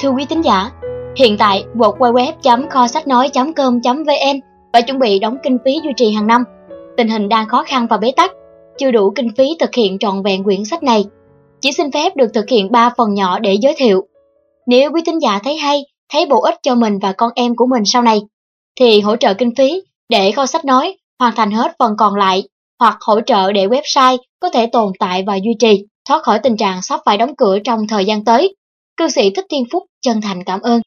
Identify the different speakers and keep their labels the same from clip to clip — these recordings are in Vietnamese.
Speaker 1: Thưa quý thính giả, hiện tại www.kho-sách-nói.com.vn phải chuẩn bị đóng kinh phí duy trì hàng năm. Tình hình đang khó khăn và bế tắc, chưa đủ kinh phí thực hiện trọn vẹn quyển sách này. Chỉ xin phép được thực hiện 3 phần nhỏ để giới thiệu. Nếu quý thính giả thấy hay, thấy bổ ích cho mình và con em của mình sau này, thì hỗ trợ kinh phí để Kho Sách Nói hoàn thành hết phần còn lại, hoặc hỗ trợ để website có thể tồn tại và duy trì, thoát khỏi tình trạng sắp phải đóng cửa trong thời gian tới. Cư sĩ Thích Thiên Phúc chân thành cảm ơn.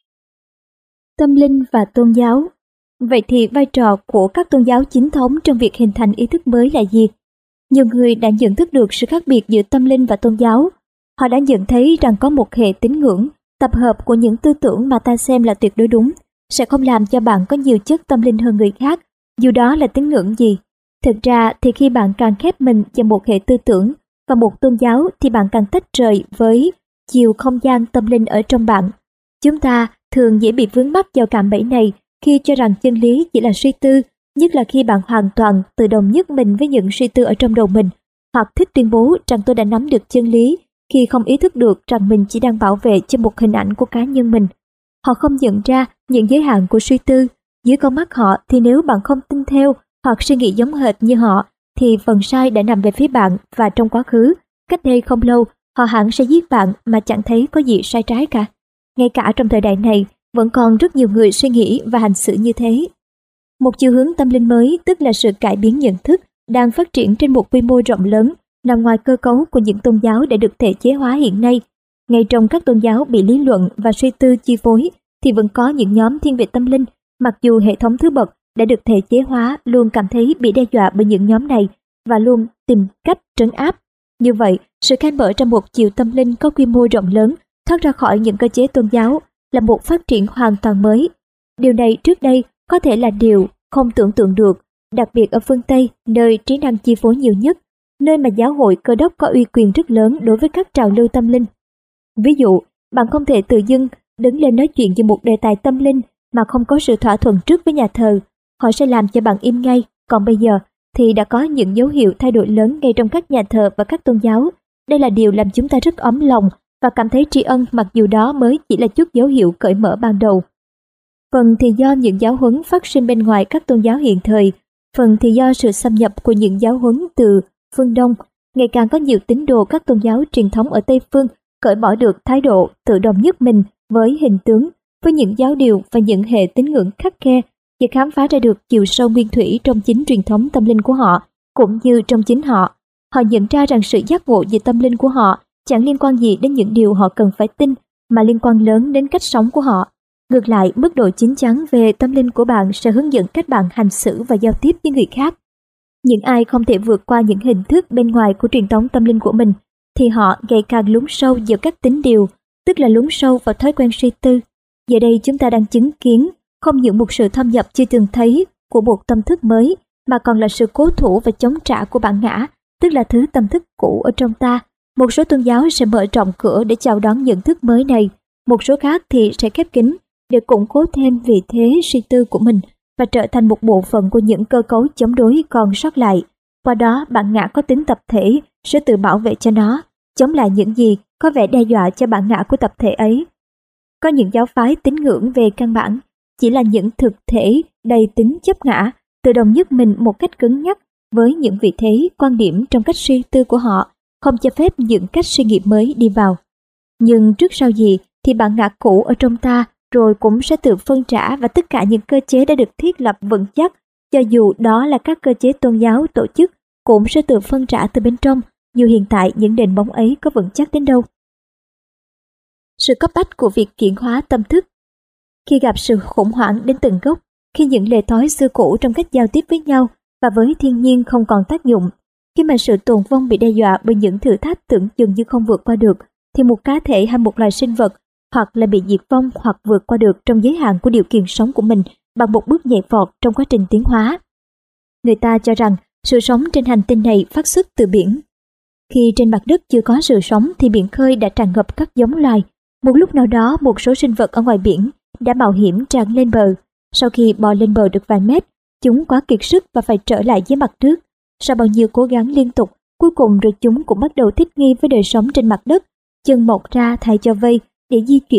Speaker 2: Tâm linh và tôn giáo. Vậy thì vai trò của các tôn giáo chính thống trong việc hình thành ý thức mới là gì? Nhiều người đã nhận thức được sự khác biệt giữa tâm linh và tôn giáo. Họ đã nhận thấy rằng có một hệ tín ngưỡng, tập hợp của những tư tưởng mà ta xem là tuyệt đối đúng, sẽ không làm cho bạn có nhiều chất tâm linh hơn người khác, dù đó là tín ngưỡng gì. Thực ra thì khi bạn càng khép mình vào một hệ tư tưởng và một tôn giáo thì bạn càng tách rời với chiều không gian tâm linh ở trong bạn. Chúng ta thường dễ bị vướng mắc vào cạm bẫy này khi cho rằng chân lý chỉ là suy tư, nhất là khi bạn hoàn toàn tự đồng nhất mình với những suy tư ở trong đầu mình, hoặc thích tuyên bố rằng tôi đã nắm được chân lý khi không ý thức được rằng mình chỉ đang bảo vệ cho một hình ảnh của cá nhân mình. Họ không nhận ra những giới hạn của suy tư. Dưới con mắt họ thì nếu bạn không tin theo hoặc suy nghĩ giống hệt như họ thì phần sai đã nằm về phía bạn, và trong quá khứ, cách đây không lâu, họ hẳn sẽ giết bạn mà chẳng thấy có gì sai trái cả. Ngay cả trong thời đại này, vẫn còn rất nhiều người suy nghĩ và hành xử như thế. Một chiều hướng tâm linh mới, tức là sự cải biến nhận thức, đang phát triển trên một quy mô rộng lớn, nằm ngoài cơ cấu của những tôn giáo đã được thể chế hóa hiện nay. Ngay trong các tôn giáo bị lý luận và suy tư chi phối, thì vẫn có những nhóm thiên về tâm linh, mặc dù hệ thống thứ bậc đã được thể chế hóa, luôn cảm thấy bị đe dọa bởi những nhóm này và luôn tìm cách trấn áp. Như vậy, sự khai mở trong một chiều tâm linh có quy mô rộng lớn, thoát ra khỏi những cơ chế tôn giáo, là một phát triển hoàn toàn mới. Điều này trước đây có thể là điều không tưởng tượng được, đặc biệt ở phương Tây, nơi trí năng chi phối nhiều nhất, nơi mà giáo hội Cơ đốc có uy quyền rất lớn đối với các trào lưu tâm linh. Ví dụ, bạn không thể tự dưng đứng lên nói chuyện về một đề tài tâm linh mà không có sự thỏa thuận trước với nhà thờ. Họ sẽ làm cho bạn im ngay. Còn bây giờ thì đã có những dấu hiệu thay đổi lớn ngay trong các nhà thờ và các tôn giáo. Đây là điều làm chúng ta rất ấm lòng và cảm thấy tri ân, mặc dù đó mới chỉ là chút dấu hiệu cởi mở ban đầu. Phần thì do những giáo huấn phát sinh bên ngoài các tôn giáo hiện thời, phần thì do sự xâm nhập của những giáo huấn từ phương Đông. Ngày càng có nhiều tín đồ các tôn giáo truyền thống ở Tây Phương cởi bỏ được thái độ tự đồng nhất mình với hình tướng, với những giáo điều và những hệ tín ngưỡng khắt khe, và khám phá ra được chiều sâu nguyên thủy trong chính truyền thống tâm linh của họ, cũng như trong chính họ. Họ nhận ra rằng sự giác ngộ về tâm linh của họ chẳng liên quan gì đến những điều họ cần phải tin, mà liên quan lớn đến cách sống của họ. Ngược lại, mức độ chín chắn về tâm linh của bạn sẽ hướng dẫn cách bạn hành xử và giao tiếp với người khác. Những ai không thể vượt qua những hình thức bên ngoài của truyền thống tâm linh của mình, thì họ ngày càng lún sâu vào các tín điều, tức là lún sâu vào thói quen suy tư. Giờ đây chúng ta đang chứng kiến không những một sự thâm nhập chưa từng thấy của một tâm thức mới, mà còn là sự cố thủ và chống trả của bản ngã, tức là thứ tâm thức cũ ở trong ta. Một số tôn giáo sẽ mở rộng cửa để chào đón nhận thức mới này, một số khác thì sẽ khép kín để củng cố thêm vị thế suy tư của mình và trở thành một bộ phận của những cơ cấu chống đối còn sót lại. Qua đó, bản ngã có tính tập thể sẽ tự bảo vệ cho nó, chống lại những gì có vẻ đe dọa cho bản ngã của tập thể ấy. Có những giáo phái tín ngưỡng về căn bản chỉ là những thực thể đầy tính chấp ngã, tự đồng nhất mình một cách cứng nhắc với những vị thế quan điểm trong cách suy tư của họ, không cho phép những cách suy nghĩ mới đi vào. Nhưng trước sau gì thì bản ngã cũ ở trong ta rồi cũng sẽ tự phân trả, và tất cả những cơ chế đã được thiết lập vững chắc, cho dù đó là các cơ chế tôn giáo tổ chức, cũng sẽ tự phân trả từ bên trong, dù hiện tại những nền móng ấy có vững chắc đến đâu. Sự cấp bách của việc kiện hóa tâm thức. Khi gặp sự khủng hoảng đến tận gốc, khi những lề thói xưa cũ trong cách giao tiếp với nhau và với thiên nhiên không còn tác dụng, khi mà sự tồn vong bị đe dọa bởi những thử thách tưởng chừng như không vượt qua được, thì một cá thể hay một loài sinh vật hoặc là bị diệt vong hoặc vượt qua được trong giới hạn của điều kiện sống của mình bằng một bước nhảy vọt trong quá trình tiến hóa. Người ta cho rằng sự sống trên hành tinh này phát xuất từ biển. Khi trên mặt đất chưa có sự sống thì biển khơi đã tràn ngập các giống loài. Một lúc nào đó, một số sinh vật ở ngoài biển đã mạo hiểm tràn lên bờ. Sau khi bò lên bờ được vài mét, chúng quá kiệt sức và phải trở lại dưới mặt nước. Sau bao nhiêu cố gắng liên tục, cuối cùng rồi chúng cũng bắt đầu thích nghi với đời sống trên mặt đất, chân mọc ra thay cho vây để di chuyển.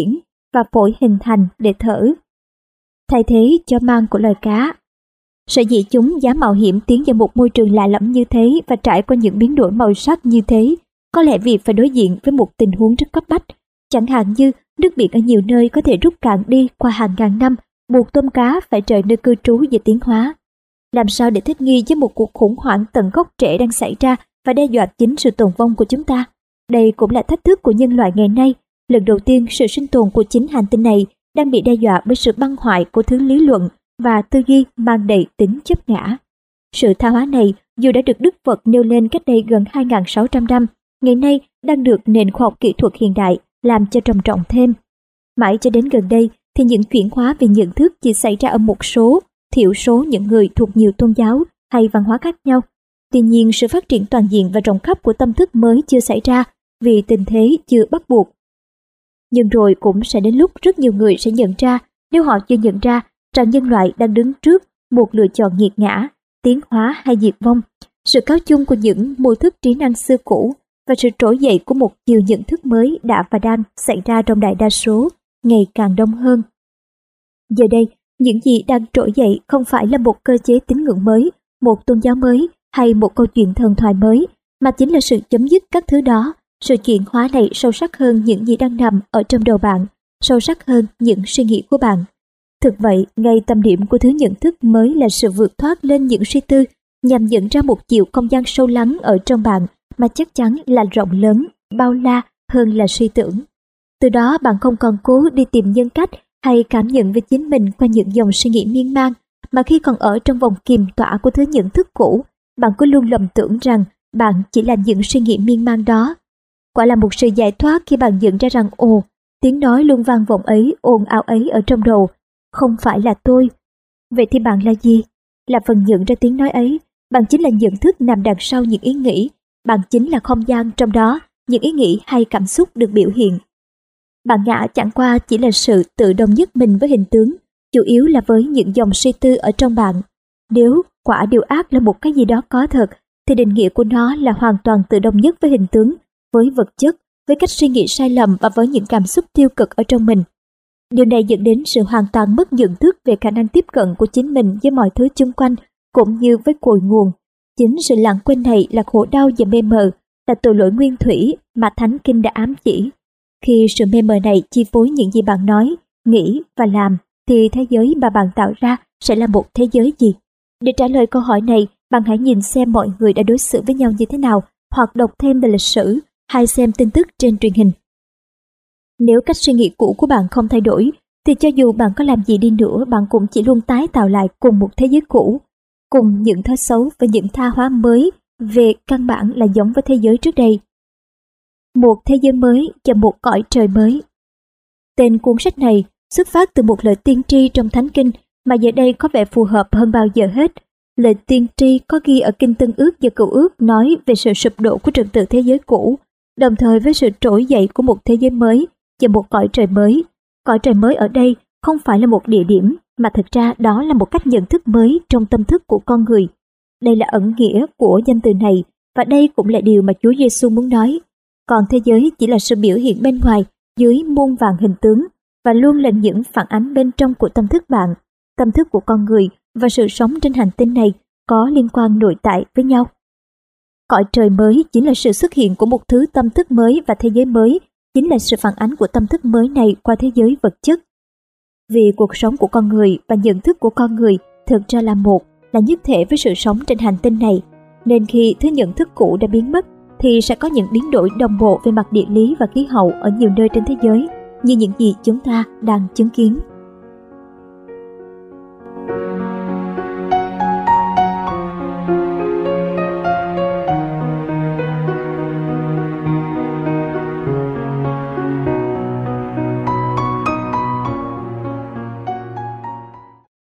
Speaker 2: và phổi hình thành để thở, thay thế cho mang của loài cá. Sở dĩ chúng dám mạo hiểm tiến vào một môi trường lạ lẫm như thế và trải qua những biến đổi màu sắc như thế, có lẽ vì phải đối diện với một tình huống rất cấp bách, chẳng hạn như nước biển ở nhiều nơi có thể rút cạn đi qua hàng ngàn năm, buộc tôm cá phải rời nơi cư trú và tiến hóa. Làm sao để thích nghi với một cuộc khủng hoảng tận gốc rễ đang xảy ra và đe dọa chính sự tồn vong của chúng ta? Đây cũng là thách thức của nhân loại ngày nay. Lần đầu tiên, sự sinh tồn của chính hành tinh này đang bị đe dọa bởi sự băng hoại của thứ lý luận và tư duy mang đầy tính chấp ngã. Sự tha hóa này, dù đã được Đức Phật nêu lên cách đây gần 2.600 năm, ngày nay đang được nền khoa học kỹ thuật hiện đại làm cho trầm trọng thêm. Mãi cho đến gần đây thì những chuyển hóa về nhận thức chỉ xảy ra ở một số, thiểu số những người thuộc nhiều tôn giáo hay văn hóa khác nhau. Tuy nhiên, sự phát triển toàn diện và rộng khắp của tâm thức mới chưa xảy ra vì tình thế chưa bắt buộc. Nhưng rồi cũng sẽ đến lúc rất nhiều người sẽ nhận ra, nếu họ chưa nhận ra, rằng nhân loại đang đứng trước một lựa chọn nghiệt ngã, tiến hóa hay diệt vong. Sự cáo chung của những mô thức trí năng xưa cũ và sự trỗi dậy của một chiều nhận thức mới đã và đang xảy ra trong đại đa số, ngày càng đông hơn. Giờ đây, những gì đang trỗi dậy không phải là một cơ chế tín ngưỡng mới, một tôn giáo mới hay một câu chuyện thần thoại mới, mà chính là sự chấm dứt các thứ đó. Sự chuyển hóa này sâu sắc hơn những gì đang nằm ở trong đầu bạn, sâu sắc hơn những suy nghĩ của bạn. Thực vậy, ngay tâm điểm của thứ nhận thức mới là sự vượt thoát lên những suy tư nhằm dẫn ra một chiều không gian sâu lắng ở trong bạn mà chắc chắn là rộng lớn, bao la hơn là suy tưởng. Từ đó bạn không còn cố đi tìm nhân cách hay cảm nhận về chính mình qua những dòng suy nghĩ miên man, mà khi còn ở trong vòng kiềm tỏa của thứ nhận thức cũ, bạn cứ luôn lầm tưởng rằng bạn chỉ là những suy nghĩ miên man đó. Quả là một sự giải thoát khi bạn nhận ra rằng tiếng nói luôn vang vọng ấy, ồn ào ấy ở trong đầu, không phải là tôi. Vậy thì bạn là gì? Là phần nhận ra tiếng nói ấy. Bạn chính là nhận thức nằm đằng sau những ý nghĩ. Bạn chính là không gian trong đó những ý nghĩ hay cảm xúc được biểu hiện. Bản ngã chẳng qua chỉ là sự tự đồng nhất mình với hình tướng, chủ yếu là với những dòng suy tư ở trong bạn. Nếu quả điều ác là một cái gì đó có thật, thì định nghĩa của nó là hoàn toàn tự đồng nhất với hình tướng, với vật chất, với cách suy nghĩ sai lầm và với những cảm xúc tiêu cực ở trong mình. Điều này dẫn đến sự hoàn toàn mất nhận thức về khả năng tiếp cận của chính mình với mọi thứ xung quanh, cũng như với cội nguồn. Chính sự lãng quên này là khổ đau và mê mờ, là tội lỗi nguyên thủy mà Thánh Kinh đã ám chỉ. Khi sự mê mờ này chi phối những gì bạn nói, nghĩ và làm, thì thế giới mà bạn tạo ra sẽ là một thế giới gì? Để trả lời câu hỏi này, bạn hãy nhìn xem mọi người đã đối xử với nhau như thế nào, hoặc đọc thêm về lịch sử, hay xem tin tức trên truyền hình. Nếu cách suy nghĩ cũ của bạn không thay đổi, thì cho dù bạn có làm gì đi nữa, bạn cũng chỉ luôn tái tạo lại cùng một thế giới cũ, cùng những thói xấu và những tha hóa mới về căn bản là giống với thế giới trước đây. Một thế giới mới và một cõi trời mới. Tên cuốn sách này xuất phát từ một lời tiên tri trong Thánh Kinh mà giờ đây có vẻ phù hợp hơn bao giờ hết. Lời tiên tri có ghi ở Kinh Tân Ước và Cựu Ước nói về sự sụp đổ của trật tự thế giới cũ, đồng thời với sự trỗi dậy của một thế giới mới và một cõi trời mới. Cõi trời mới ở đây không phải là một địa điểm, mà thực ra đó là một cách nhận thức mới trong tâm thức của con người. Đây là ẩn nghĩa của danh từ này, và đây cũng là điều mà Chúa Giêsu muốn nói. Còn thế giới chỉ là sự biểu hiện bên ngoài dưới muôn vàn hình tướng, và luôn là những phản ánh bên trong của tâm thức bạn. Tâm thức của con người và sự sống trên hành tinh này có liên quan nội tại với nhau. Cõi trời mới chính là sự xuất hiện của một thứ tâm thức mới, và thế giới mới chính là sự phản ánh của tâm thức mới này qua thế giới vật chất. Vì cuộc sống của con người và nhận thức của con người thực ra là một, là nhất thể với sự sống trên hành tinh này, nên khi thứ nhận thức cũ đã biến mất thì sẽ có những biến đổi đồng bộ về mặt địa lý và khí hậu ở nhiều nơi trên thế giới, như những gì chúng ta đang chứng kiến.